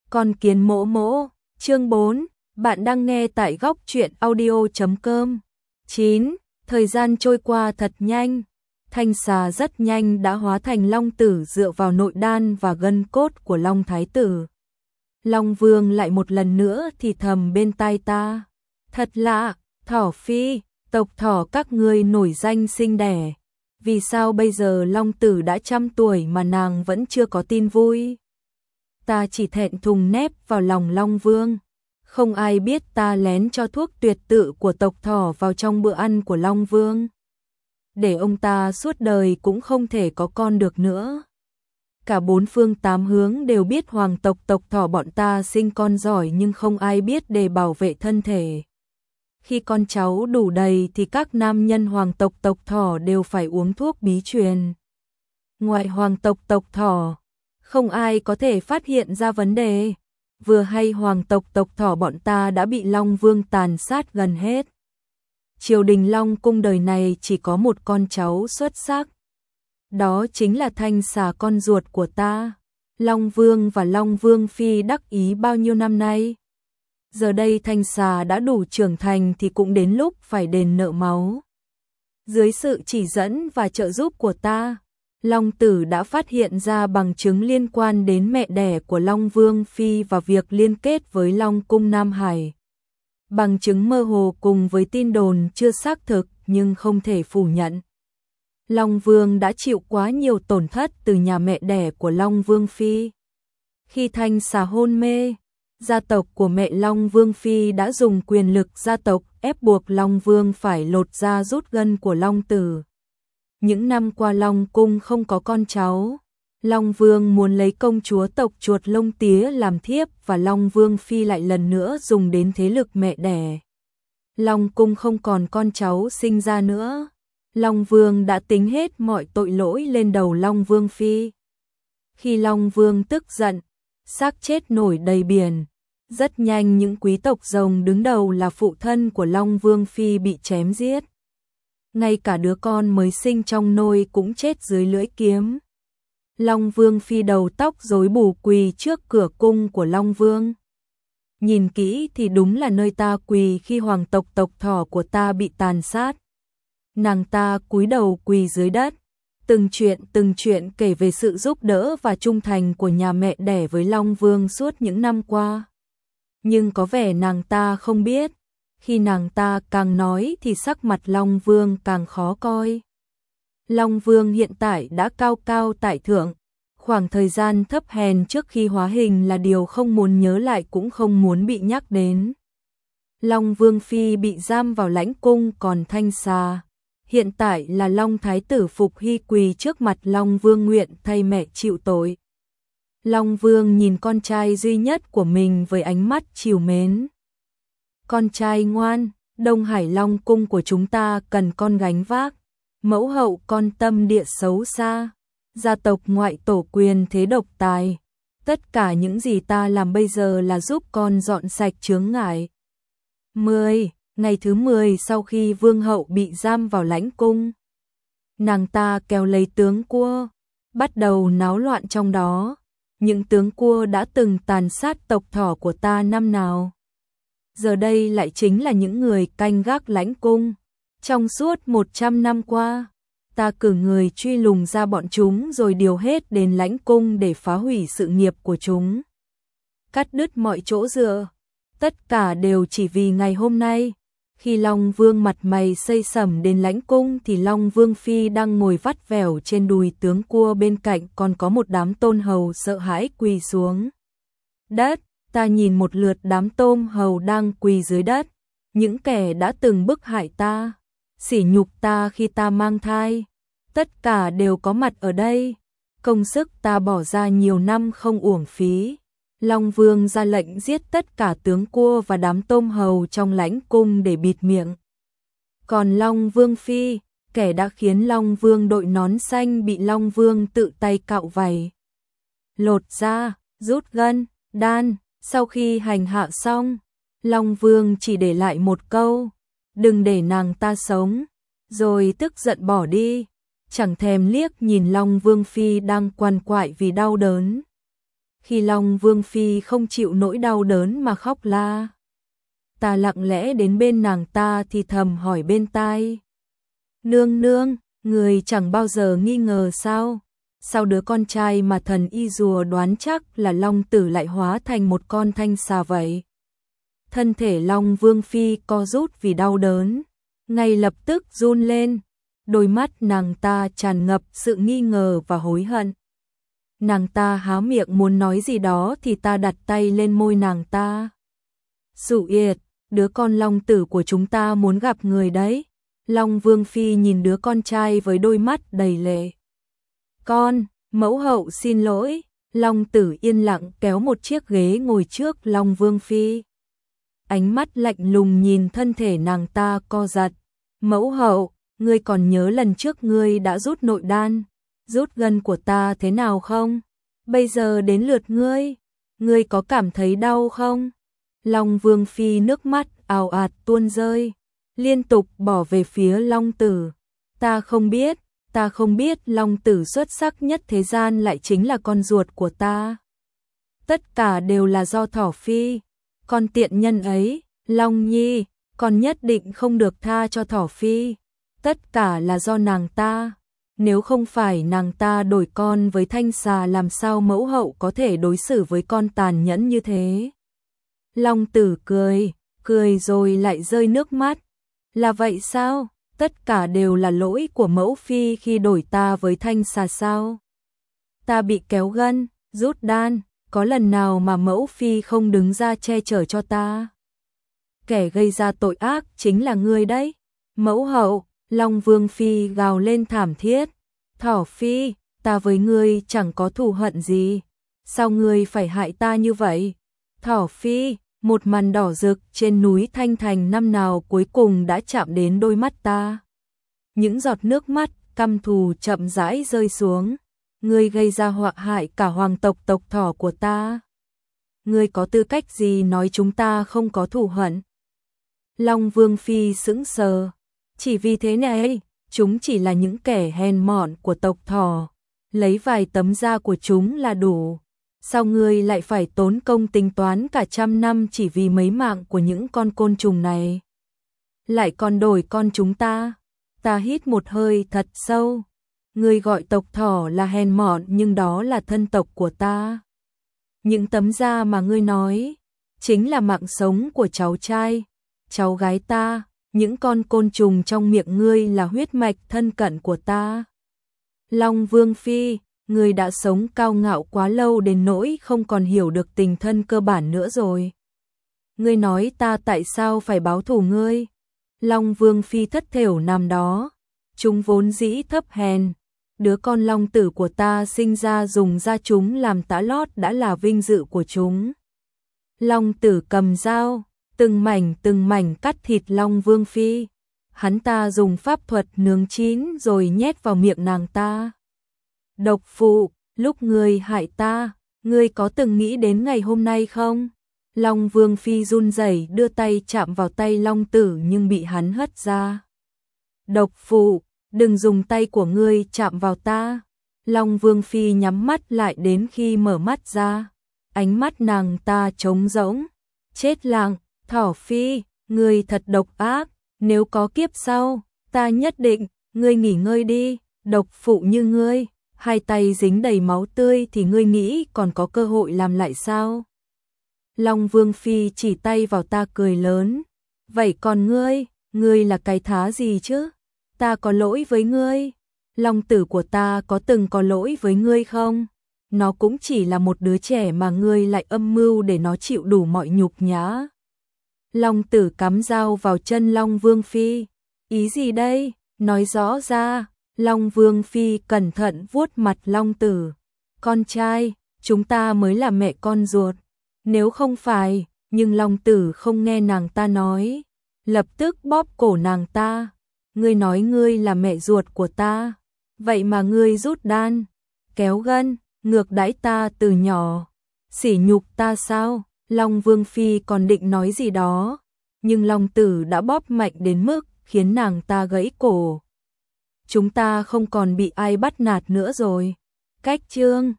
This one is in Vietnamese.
Con kiến mỗ mỗ, chương 4, bạn đang nghe tại góc truyện audio.com. 9. Thời gian trôi qua thật nhanh, thanh xà rất nhanh đã hóa thành long tử dựa vào nội đan và gân cốt của long thái tử. Long vương lại một lần nữa thì thầm bên tai ta, thật lạ, thỏ phi, tộc thỏ các ngươi nổi danh sinh đẻ. Vì sao bây giờ long tử đã 100 tuổi mà nàng vẫn chưa có tin vui? Ta chỉ thẹn thùng nép vào lòng Long Vương. Không ai biết ta lén cho thuốc tuyệt tự của tộc thỏ vào trong bữa ăn của Long Vương. Để ông ta suốt đời cũng không thể có con được nữa. Cả 4 phương 8 hướng đều biết hoàng tộc tộc thỏ bọn ta sinh con giỏi, nhưng không ai biết để bảo vệ thân thể. Khi con cháu đủ đầy thì các nam nhân hoàng tộc tộc thỏ đều phải uống thuốc bí truyền. Ngoài hoàng tộc tộc thỏ, không ai có thể phát hiện ra vấn đề. Vừa hay hoàng tộc tộc thỏ bọn ta đã bị Long Vương tàn sát gần hết. Triều đình Long cung đời này chỉ có một con cháu xuất sắc. Đó chính là thanh xà con ruột của ta. Long Vương và Long Vương Phi đắc ý bao nhiêu năm nay. Giờ đây thanh xà đã đủ trưởng thành thì cũng đến lúc phải đền nợ máu. Dưới sự chỉ dẫn và trợ giúp của ta, Long Tử đã phát hiện ra bằng chứng liên quan đến mẹ đẻ của Long Vương Phi và việc liên kết với Long Cung Nam Hải. Bằng chứng mơ hồ cùng với tin đồn chưa xác thực nhưng không thể phủ nhận. Long Vương đã chịu quá nhiều tổn thất từ nhà mẹ đẻ của Long Vương Phi. Khi thanh xà hôn mê, gia tộc của mẹ Long Vương Phi đã dùng quyền lực gia tộc ép buộc Long Vương phải lột da rút gân của Long Tử. Những năm qua Long Cung không có con cháu, Long Vương muốn lấy công chúa tộc chuột lông tía làm thiếp và Long Vương Phi lại lần nữa dùng đến thế lực mẹ đẻ. Long Cung không còn con cháu sinh ra nữa, Long Vương đã tính hết mọi tội lỗi lên đầu Long Vương Phi. Khi Long Vương tức giận, xác chết nổi đầy biển. Rất nhanh những quý tộc rồng đứng đầu là phụ thân của Long Vương Phi bị chém giết. Ngay cả đứa con mới sinh trong nôi cũng chết dưới lưỡi kiếm. Long Vương Phi đầu tóc rối bù quỳ trước cửa cung của Long Vương. Nhìn kỹ thì đúng là nơi ta quỳ khi hoàng tộc tộc thỏ của ta bị tàn sát. Nàng ta cúi đầu quỳ dưới đất. Từng chuyện kể về sự giúp đỡ và trung thành của nhà mẹ đẻ với Long Vương suốt những năm qua. Nhưng có vẻ nàng ta không biết, khi nàng ta càng nói thì sắc mặt Long Vương càng khó coi. Long Vương hiện tại đã cao cao tại thượng, khoảng thời gian thấp hèn trước khi hóa hình là điều không muốn nhớ lại cũng không muốn bị nhắc đến. Long Vương Phi bị giam vào lãnh cung, còn thanh xà hiện tại là Long Thái tử Phục Hy quỳ trước mặt Long Vương nguyện thay mẹ chịu tội. Long Vương nhìn con trai duy nhất của mình với ánh mắt trìu mến. Con trai ngoan, Đông Hải Long cung của chúng ta cần con gánh vác. Mẫu hậu con tâm địa xấu xa, gia tộc ngoại tổ quyền thế độc tài. Tất cả những gì ta làm bây giờ là giúp con dọn sạch chướng ngại. 10. Ngày thứ 10 sau khi vương hậu bị giam vào lãnh cung, nàng ta kéo lấy tướng cua, bắt đầu náo loạn trong đó. Những tướng cua đã từng tàn sát tộc thỏ của ta năm nào, giờ đây lại chính là những người canh gác lãnh cung. Trong suốt 100 năm qua, ta cử người truy lùng ra bọn chúng rồi điều hết đến lãnh cung để phá hủy sự nghiệp của chúng, cắt đứt mọi chỗ dựa. Tất cả đều chỉ vì ngày hôm nay. Khi Long Vương mặt mày xây sẩm đến lãnh cung thì Long Vương Phi đang ngồi vắt vẻo trên đùi tướng cua, bên cạnh còn có một đám tôn hầu sợ hãi quỳ xuống đất. Ta nhìn một lượt đám tôn hầu đang quỳ dưới đất, những kẻ đã từng bức hại ta, sỉ nhục ta khi ta mang thai, tất cả đều có mặt ở đây. Công sức ta bỏ ra nhiều năm không uổng phí. Long Vương ra lệnh giết tất cả tướng cua và đám tôm hầu trong lãnh cung để bịt miệng. Còn Long Vương Phi, kẻ đã khiến Long Vương đội nón xanh bị Long Vương tự tay cạo vảy, lột da, rút gân, đan. Sau khi hành hạ xong, Long Vương chỉ để lại một câu, đừng để nàng ta sống, rồi tức giận bỏ đi, chẳng thèm liếc nhìn Long Vương Phi đang quằn quại vì đau đớn. khi Long Vương Phi không chịu nỗi đau đớn mà khóc la. Ta lặng lẽ đến bên nàng ta thì thầm hỏi bên tai. Nương nương, người chẳng bao giờ nghi ngờ sao? Sao đứa con trai mà thần y rùa đoán chắc là Long Tử lại hóa thành một con thanh xà vậy? Thân thể Long Vương Phi co rút vì đau đớn, ngay lập tức run lên, đôi mắt nàng ta tràn ngập sự nghi ngờ và hối hận. Nàng ta há miệng muốn nói gì đó thì ta đặt tay lên môi nàng ta. Dụ Yệt, đứa con Long Tử của chúng ta muốn gặp người đấy. Long Vương Phi nhìn đứa con trai với đôi mắt đầy lệ. Con, mẫu hậu xin lỗi. Long Tử yên lặng kéo một chiếc ghế ngồi trước Long Vương Phi. Ánh mắt lạnh lùng nhìn thân thể nàng ta co giật. Mẫu hậu, ngươi còn nhớ lần trước ngươi đã rút nội đan, rút gân của ta thế nào không? Bây giờ đến lượt ngươi có cảm thấy đau không? Long Vương Phi nước mắt ào ạt tuôn rơi, liên tục bỏ về phía Long Tử. Ta không biết Long Tử xuất sắc nhất thế gian lại chính là con ruột của ta. Tất cả đều là do Thỏ Phi, con tiện nhân ấy. Long Nhi, con nhất định không được tha cho Thỏ Phi. Tất cả là do nàng ta. Nếu không phải nàng ta đổi con với thanh xà, làm sao mẫu hậu có thể đối xử với con tàn nhẫn như thế? Long Tử cười rồi lại rơi nước mắt. Là vậy sao? Tất cả đều là lỗi của mẫu phi khi đổi ta với thanh xà sao? Ta bị kéo gân, rút đan, có lần nào mà mẫu phi không đứng ra che chở cho ta? Kẻ gây ra tội ác chính là ngươi đấy. Mẫu hậu, Long Vương Phi gào lên thảm thiết. Thỏ Phi, ta với ngươi chẳng có thù hận gì. Sao ngươi phải hại ta như vậy? Thỏ Phi, một màn đỏ rực trên núi Thanh Thành năm nào cuối cùng đã chạm đến đôi mắt ta. Những giọt nước mắt căm thù chậm rãi rơi xuống. Ngươi gây ra họa hại cả hoàng tộc Thỏ của ta. Ngươi có tư cách gì nói chúng ta không có thù hận? Long Vương Phi sững sờ. Chỉ vì thế này, chúng chỉ là những kẻ hèn mọn của tộc Thỏ. Lấy vài tấm da của chúng là đủ. Sao ngươi lại phải tốn công tính toán cả trăm năm chỉ vì mấy mạng của những con côn trùng này? Lại còn đổi con chúng ta. Ta hít một hơi thật sâu. Ngươi gọi tộc Thỏ là hèn mọn nhưng đó là thân tộc của ta. Những tấm da mà ngươi nói chính là mạng sống của cháu trai, cháu gái ta. Những con côn trùng trong miệng ngươi là huyết mạch thân cận của ta. Long Vương Phi, ngươi đã sống cao ngạo quá lâu đến nỗi không còn hiểu được tình thân cơ bản nữa rồi. Ngươi nói ta tại sao phải báo thù ngươi? Long Vương Phi thất thểu nằm đó. Chúng vốn dĩ thấp hèn. Đứa con Long Tử của ta sinh ra dùng da chúng làm tã lót đã là vinh dự của chúng. Long Tử cầm dao, từng mảnh cắt thịt Long Vương Phi. Hắn ta dùng pháp thuật nướng chín rồi nhét vào miệng nàng ta. Độc phụ, lúc ngươi hại ta, ngươi có từng nghĩ đến ngày hôm nay không? Long Vương Phi run rẩy đưa tay chạm vào tay Long Tử nhưng bị hắn hất ra. Độc phụ, đừng dùng tay của ngươi chạm vào ta. Long Vương Phi nhắm mắt lại đến khi mở mắt ra. Ánh mắt nàng ta trống rỗng. Chết lặng, Thỏ Phi, ngươi thật độc ác. Nếu có kiếp sau, ta nhất định, ngươi nghỉ ngơi đi. Độc phụ như ngươi, hai tay dính đầy máu tươi thì ngươi nghĩ còn có cơ hội làm lại sao? Long Vương Phi chỉ tay vào ta cười lớn. Vậy còn ngươi là cái thá gì chứ? Ta có lỗi với ngươi. Long Tử của ta có từng có lỗi với ngươi không? Nó cũng chỉ là một đứa trẻ mà ngươi lại âm mưu để nó chịu đủ mọi nhục nhã. Long Tử cắm dao vào chân Long Vương Phi. Ý gì đây? Nói rõ ra. Long Vương Phi cẩn thận vuốt mặt Long Tử. Con trai, chúng ta mới là mẹ con ruột. Nếu không phải, nhưng Long Tử không nghe nàng ta nói. Lập tức bóp cổ nàng ta. Ngươi nói ngươi là mẹ ruột của ta. Vậy mà ngươi rút đan, kéo gân, ngược đãi ta từ nhỏ. Sỉ nhục ta sao? Long Vương Phi còn định nói gì đó. Nhưng Long Tử đã bóp mạnh đến mức khiến nàng ta gãy cổ. Chúng ta không còn bị ai bắt nạt nữa rồi. Cách chương